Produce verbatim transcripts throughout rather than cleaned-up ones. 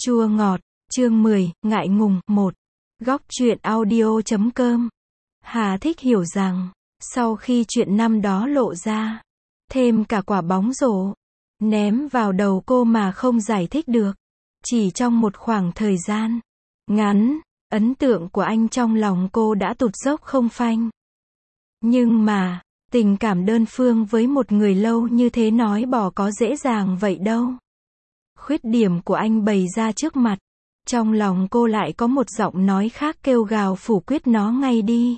Chua ngọt, chương mười, ngại ngùng, một. Góc truyện audio chấm com. Hà Thích hiểu rằng, sau khi chuyện năm đó lộ ra, thêm cả quả bóng rổ, ném vào đầu cô mà không giải thích được. Chỉ trong một khoảng thời gian ngắn, ấn tượng của anh trong lòng cô đã tụt dốc không phanh. Nhưng mà, tình cảm đơn phương với một người lâu như thế nói bỏ có dễ dàng vậy đâu. Khuyết điểm của anh bày ra trước mặt, trong lòng cô lại có một giọng nói khác kêu gào phủ quyết nó ngay đi.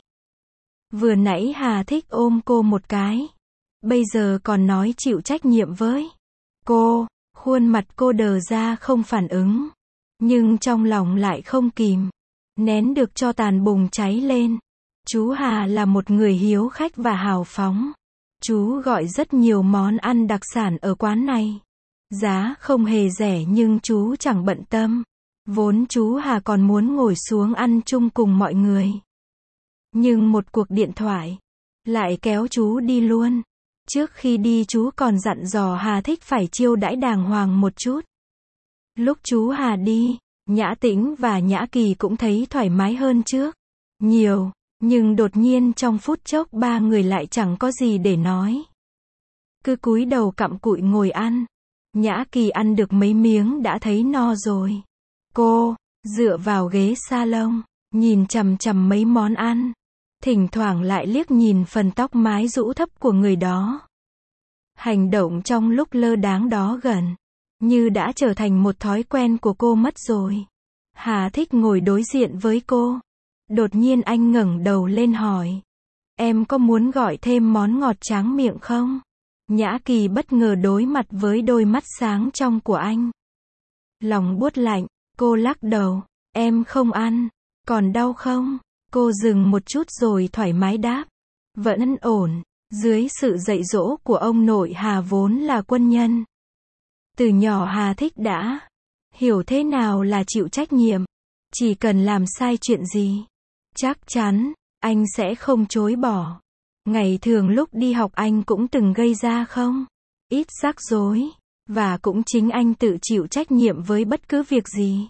Vừa nãy Hà Thích ôm cô một cái, bây giờ còn nói chịu trách nhiệm với cô, khuôn mặt cô đờ ra không phản ứng, nhưng trong lòng lại không kìm nén được cho tàn bùng cháy lên. Chú Hà là một người hiếu khách và hào phóng. Chú gọi rất nhiều món ăn đặc sản ở quán này. Giá không hề rẻ nhưng chú chẳng bận tâm. Vốn chú Hà còn muốn ngồi xuống ăn chung cùng mọi người. Nhưng một cuộc điện thoại lại kéo chú đi luôn. Trước khi đi chú còn dặn dò Hà Thích phải chiêu đãi đàng hoàng một chút. Lúc chú Hà đi, Nhã Tĩnh và Nhã Kỳ cũng thấy thoải mái hơn trước nhiều. Nhưng đột nhiên trong phút chốc ba người lại chẳng có gì để nói. Cứ cúi đầu cặm cụi ngồi ăn. Nhã Kỳ ăn được mấy miếng đã thấy no rồi. Cô, dựa vào ghế salon, nhìn chằm chằm mấy món ăn. Thỉnh thoảng lại liếc nhìn phần tóc mái rũ thấp của người đó. Hành động trong lúc lơ đáng đó gần như đã trở thành một thói quen của cô mất rồi. Hà Thích ngồi đối diện với cô. Đột nhiên anh ngẩng đầu lên hỏi. Em có muốn gọi thêm món ngọt tráng miệng không? Nhã Kỳ bất ngờ đối mặt với đôi mắt sáng trong của anh. Lòng buốt lạnh, cô lắc đầu. Em không ăn. Còn đau không? Cô dừng một chút rồi thoải mái đáp. Vẫn ổn. Dưới sự dạy dỗ của ông nội Hà vốn là quân nhân. Từ nhỏ Hà Thích đã hiểu thế nào là chịu trách nhiệm. Chỉ cần làm sai chuyện gì, chắc chắn, anh sẽ không chối bỏ. Ngày thường lúc đi học anh cũng từng gây ra không ít rắc rối, và cũng chính anh tự chịu trách nhiệm với bất cứ việc gì.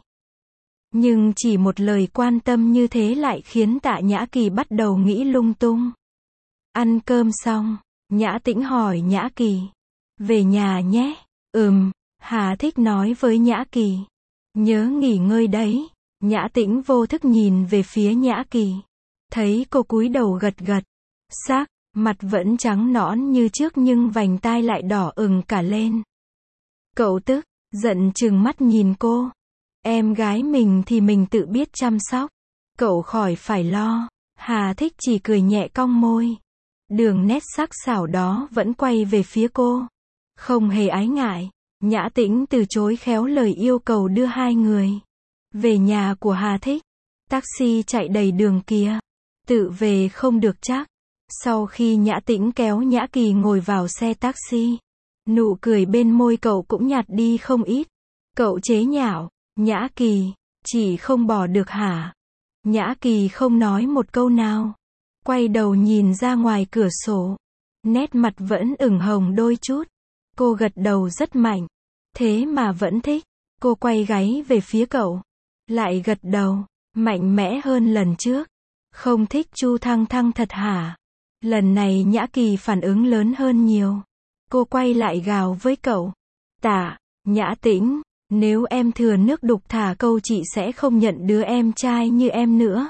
Nhưng chỉ một lời quan tâm như thế lại khiến Tạ Nhã Kỳ bắt đầu nghĩ lung tung. Ăn cơm xong, Nhã Tĩnh hỏi Nhã Kỳ. Về nhà nhé. Ừm, Hà Thích nói với Nhã Kỳ. Nhớ nghỉ ngơi đấy. Nhã Tĩnh vô thức nhìn về phía Nhã Kỳ. Thấy cô cúi đầu gật gật. Sắc, mặt vẫn trắng nõn như trước nhưng vành tai lại đỏ ửng cả lên. Cậu tức, giận trừng mắt nhìn cô. Em gái mình thì mình tự biết chăm sóc. Cậu khỏi phải lo. Hà Thích chỉ cười nhẹ cong môi. Đường nét sắc sảo đó vẫn quay về phía cô. Không hề ái ngại. Nhã Tĩnh từ chối khéo lời yêu cầu đưa hai người về nhà của Hà Thích. Taxi chạy đầy đường kia. Tự về không được chắc. Sau khi Nhã Tĩnh kéo Nhã Kỳ ngồi vào xe taxi, nụ cười bên môi cậu cũng nhạt đi không ít. Cậu chế nhạo. Nhã Kỳ, chỉ không bỏ được hả? Nhã Kỳ không nói một câu nào. Quay đầu nhìn ra ngoài cửa sổ. Nét mặt vẫn ửng hồng đôi chút. Cô gật đầu rất mạnh. Thế mà vẫn thích. Cô quay gáy về phía cậu. Lại gật đầu, mạnh mẽ hơn lần trước. Không thích Chu Thăng Thăng thật hả? Lần này Nhã Kỳ phản ứng lớn hơn nhiều. Cô quay lại gào với cậu. Tạ, Nhã Tĩnh, nếu em thừa nước đục thả câu chị sẽ không nhận đứa em trai như em nữa.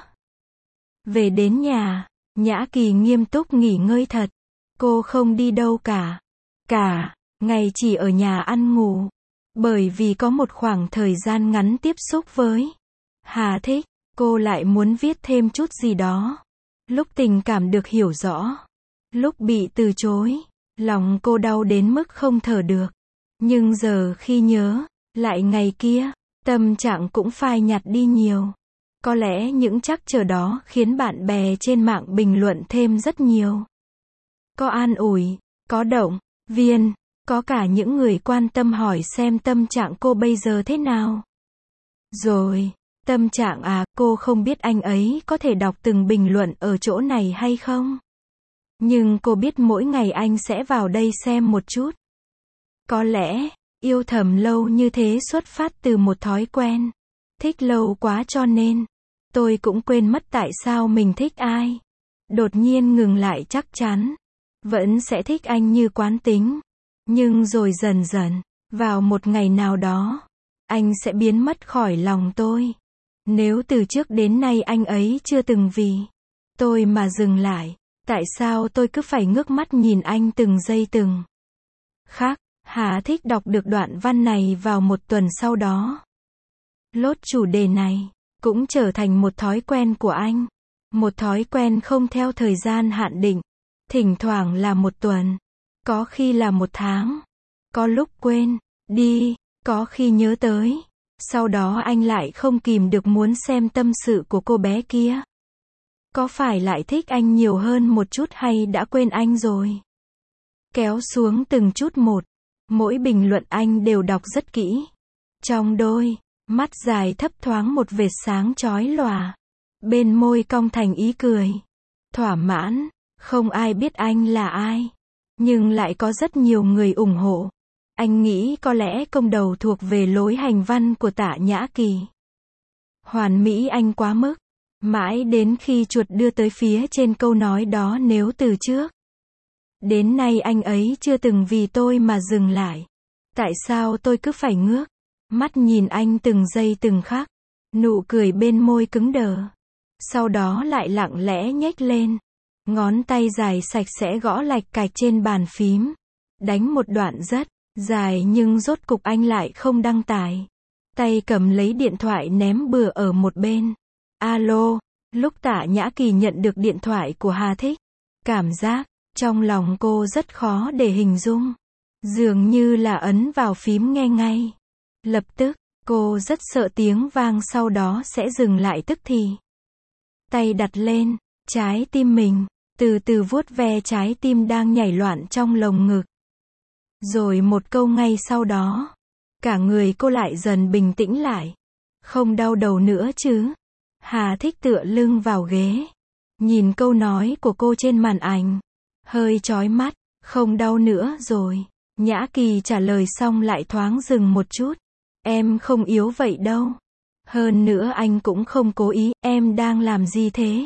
Về đến nhà, Nhã Kỳ nghiêm túc nghỉ ngơi thật. Cô không đi đâu cả. Cả, ngày chỉ ở nhà ăn ngủ. Bởi vì có một khoảng thời gian ngắn tiếp xúc với Hà Thích, cô lại muốn viết thêm chút gì đó. Lúc tình cảm được hiểu rõ, lúc bị từ chối, lòng cô đau đến mức không thở được. Nhưng giờ khi nhớ lại ngày kia, tâm trạng cũng phai nhạt đi nhiều. Có lẽ những trắc trở đó khiến bạn bè trên mạng bình luận thêm rất nhiều. Có an ủi, có động viên, có cả những người quan tâm hỏi xem tâm trạng cô bây giờ thế nào. Rồi, tâm trạng à, cô không biết anh ấy có thể đọc từng bình luận ở chỗ này hay không. Nhưng cô biết mỗi ngày anh sẽ vào đây xem một chút. Có lẽ, Yêu thầm lâu như thế xuất phát từ một thói quen. Thích lâu quá cho nên, tôi cũng quên mất tại sao mình thích ai. Đột nhiên ngừng lại chắc chắn, vẫn sẽ thích anh như quán tính. Nhưng rồi dần dần, vào một ngày nào đó, anh sẽ biến mất khỏi lòng tôi. Nếu từ trước đến nay anh ấy chưa từng vì tôi mà dừng lại, tại sao tôi cứ phải ngước mắt nhìn anh từng giây từng khắc? Hà Thích đọc được đoạn văn này vào một tuần sau đó. Lốt chủ đề này cũng trở thành một thói quen của anh. Một thói quen không theo thời gian hạn định. Thỉnh thoảng là một tuần, có khi là một tháng, có lúc quên đi, có khi nhớ tới. Sau đó anh lại không kìm được muốn xem tâm sự của cô bé kia. Có phải lại thích anh nhiều hơn một chút hay đã quên anh rồi? Kéo xuống từng chút một, mỗi bình luận anh đều đọc rất kỹ. Trong đôi mắt dài thấp thoáng một vệt sáng chói lòa. Bên môi cong thành ý cười. Thỏa mãn, không ai biết anh là ai. Nhưng lại có rất nhiều người ủng hộ. Anh nghĩ có lẽ công đầu thuộc về lối hành văn của Tạ Nhã Kỳ. Hoàn mỹ anh quá mức. Mãi đến khi chuột đưa tới phía trên câu nói đó, nếu từ trước đến nay anh ấy chưa từng vì tôi mà dừng lại. Tại sao tôi cứ phải ngước mắt nhìn anh từng giây từng khắc? Nụ cười bên môi cứng đờ. Sau đó lại lặng lẽ nhếch lên. Ngón tay dài sạch sẽ gõ lạch cạch trên bàn phím. Đánh một đoạn rất dài nhưng rốt cục anh lại không đăng tải. Tay cầm lấy điện thoại ném bừa ở một bên. Alo, lúc Tạ Nhã Kỳ nhận được điện thoại của Hà Thích, cảm giác trong lòng cô rất khó để hình dung. Dường như là ấn vào phím nghe ngay. Lập tức, cô rất sợ tiếng vang sau đó sẽ dừng lại tức thì. Tay đặt lên trái tim mình, từ từ vuốt ve trái tim đang nhảy loạn trong lồng ngực. Rồi một câu ngay sau đó, cả người cô lại dần bình tĩnh lại. Không đau đầu nữa chứ? Hà Thích tựa lưng vào ghế, nhìn câu nói của cô trên màn ảnh, hơi chói mắt. Không đau nữa rồi. Nhã Kỳ trả lời xong lại thoáng dừng một chút. Em không yếu vậy đâu. Hơn nữa anh cũng không cố ý. Em đang làm gì thế?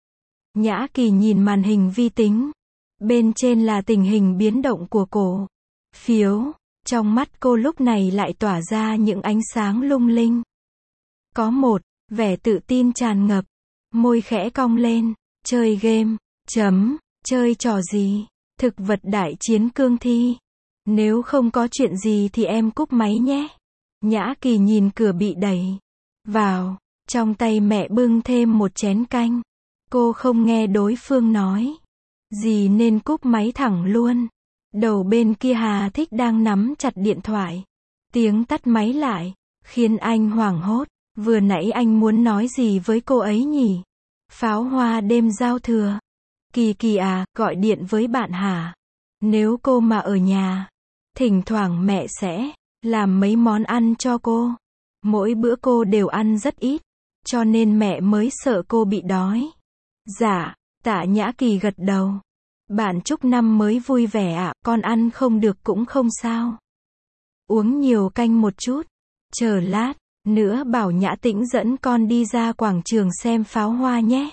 Nhã Kỳ nhìn màn hình vi tính. Bên trên là tình hình biến động của cổ phiếu. Trong mắt cô lúc này lại tỏa ra những ánh sáng lung linh. Có một vẻ tự tin tràn ngập. Môi khẽ cong lên. Chơi game. Chấm. Chơi trò gì? Thực vật đại chiến cương thi. Nếu không có chuyện gì thì em cúp máy nhé. Nhã Kỳ nhìn cửa bị đẩy vào. Trong tay mẹ bưng thêm một chén canh. Cô không nghe đối phương nói gì nên cúp máy thẳng luôn. Đầu bên kia Hà Thích đang nắm chặt điện thoại. Tiếng tắt máy lại khiến anh hoảng hốt. Vừa nãy anh muốn nói gì với cô ấy nhỉ? Pháo hoa đêm giao thừa. Kỳ Kỳ à, gọi điện với bạn hả? Nếu cô mà ở nhà, thỉnh thoảng mẹ sẽ làm mấy món ăn cho cô. Mỗi bữa cô đều ăn rất ít, cho nên mẹ mới sợ cô bị đói. Dạ, Tạ Nhã Kỳ gật đầu. Bạn chúc năm mới vui vẻ ạ, à, con ăn không được cũng không sao. Uống nhiều canh một chút. Chờ lát nữa bảo Nhã Tĩnh dẫn con đi ra quảng trường xem pháo hoa nhé.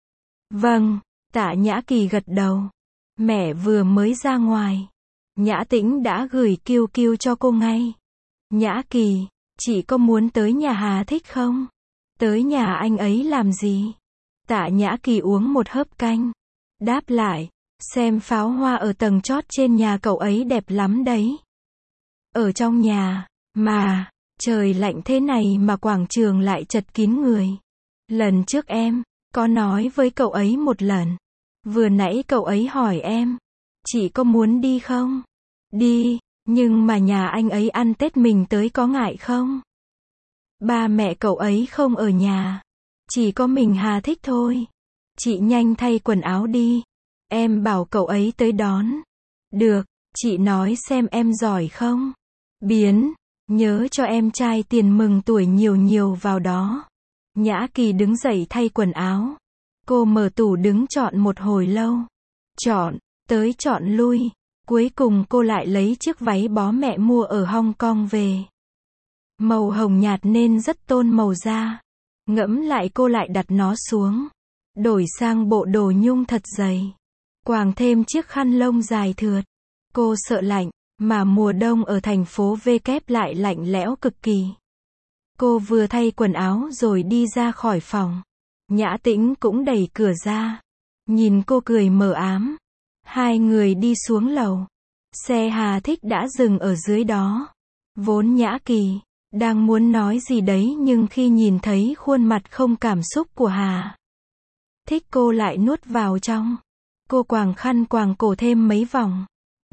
Vâng, Tạ Nhã Kỳ gật đầu. Mẹ vừa mới ra ngoài. Nhã Tĩnh đã gửi kiu kiu cho cô ngay. Nhã Kỳ, chị có muốn tới nhà Hà Thích không? Tới nhà anh ấy làm gì? Tạ Nhã Kỳ uống một hớp canh. Đáp lại, xem pháo hoa ở tầng chót trên nhà cậu ấy đẹp lắm đấy. Ở trong nhà, mà, trời lạnh thế này mà quảng trường lại chật kín người. Lần trước em có nói với cậu ấy một lần. Vừa nãy cậu ấy hỏi em, chị có muốn đi không? Đi, nhưng mà nhà anh ấy ăn Tết mình tới có ngại không? Ba mẹ cậu ấy không ở nhà. Chỉ có mình Hà Thích thôi. Chị nhanh thay quần áo đi. Em bảo cậu ấy tới đón. Được, chị nói xem em giỏi không? Biến, nhớ cho em trai tiền mừng tuổi nhiều nhiều vào đó. Nhã Kỳ đứng dậy thay quần áo. Cô mở tủ đứng chọn một hồi lâu. Chọn, tới chọn lui. Cuối cùng cô lại lấy chiếc váy bó mẹ mua ở Hong Kong về. Màu hồng nhạt nên rất tôn màu da. Ngẫm lại cô lại đặt nó xuống. Đổi sang bộ đồ nhung thật dày. Quàng thêm chiếc khăn lông dài thượt. Cô sợ lạnh, mà mùa đông ở thành phố V kép lại lạnh lẽo cực kỳ. Cô vừa thay quần áo rồi đi ra khỏi phòng. Nhã Tĩnh cũng đẩy cửa ra. Nhìn cô cười mờ ám. Hai người đi xuống lầu. Xe Hà Thích đã dừng ở dưới đó. Vốn Nhã Kỳ đang muốn nói gì đấy nhưng khi nhìn thấy khuôn mặt không cảm xúc của Hà Thích cô lại nuốt vào trong. Cô quàng khăn quàng cổ thêm mấy vòng.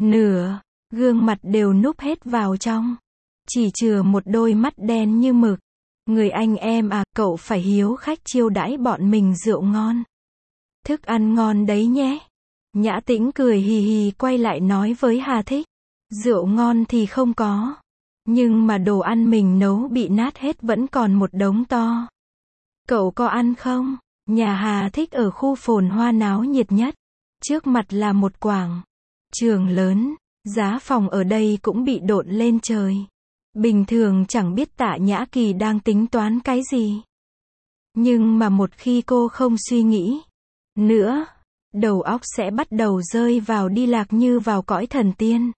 Nửa gương mặt đều núp hết vào trong. Chỉ chừa một đôi mắt đen như mực. Người anh em à, cậu phải hiếu khách chiêu đãi bọn mình rượu ngon. Thức ăn ngon đấy nhé. Nhã Tĩnh cười hì hì quay lại nói với Hà Thích. Rượu ngon thì không có. Nhưng mà đồ ăn mình nấu bị nát hết vẫn còn một đống to. Cậu có ăn không? Nhà Hà Thích ở khu phồn hoa náo nhiệt nhất. Trước mặt là một quảng trường lớn. Giá phòng ở đây cũng bị độn lên trời. Bình thường chẳng biết Tạ Nhã Kỳ đang tính toán cái gì. Nhưng mà một khi cô không suy nghĩ nữa, đầu óc sẽ bắt đầu rơi vào đi lạc như vào cõi thần tiên.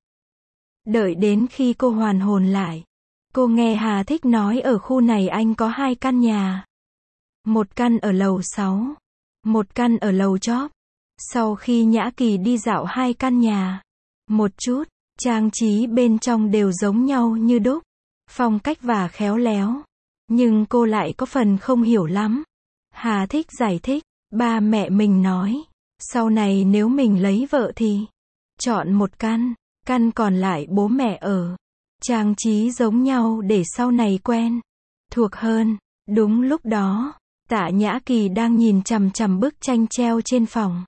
Đợi đến khi cô hoàn hồn lại, cô nghe Hà Thích nói ở khu này anh có hai căn nhà. Một căn ở lầu sáu, một căn ở lầu chóp. Sau khi Nhã Kỳ đi dạo hai căn nhà, một chút, trang trí bên trong đều giống nhau như đúc, phong cách và khéo léo. Nhưng cô lại có phần không hiểu lắm. Hà Thích giải thích, ba mẹ mình nói, sau này nếu mình lấy vợ thì chọn một căn, căn còn lại bố mẹ ở. Trang trí giống nhau để sau này quen thuộc hơn. Đúng lúc đó, Tạ Nhã Kỳ đang nhìn chằm chằm bức tranh treo trên phòng.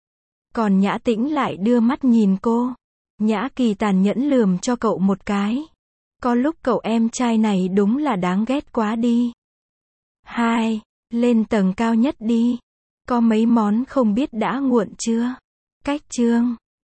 Còn Nhã Tĩnh lại đưa mắt nhìn cô. Nhã Kỳ tàn nhẫn lườm cho cậu một cái. Có lúc cậu em trai này đúng là đáng ghét quá đi. Hai, lên tầng cao nhất đi. Có mấy món không biết đã nguội chưa? Cách chương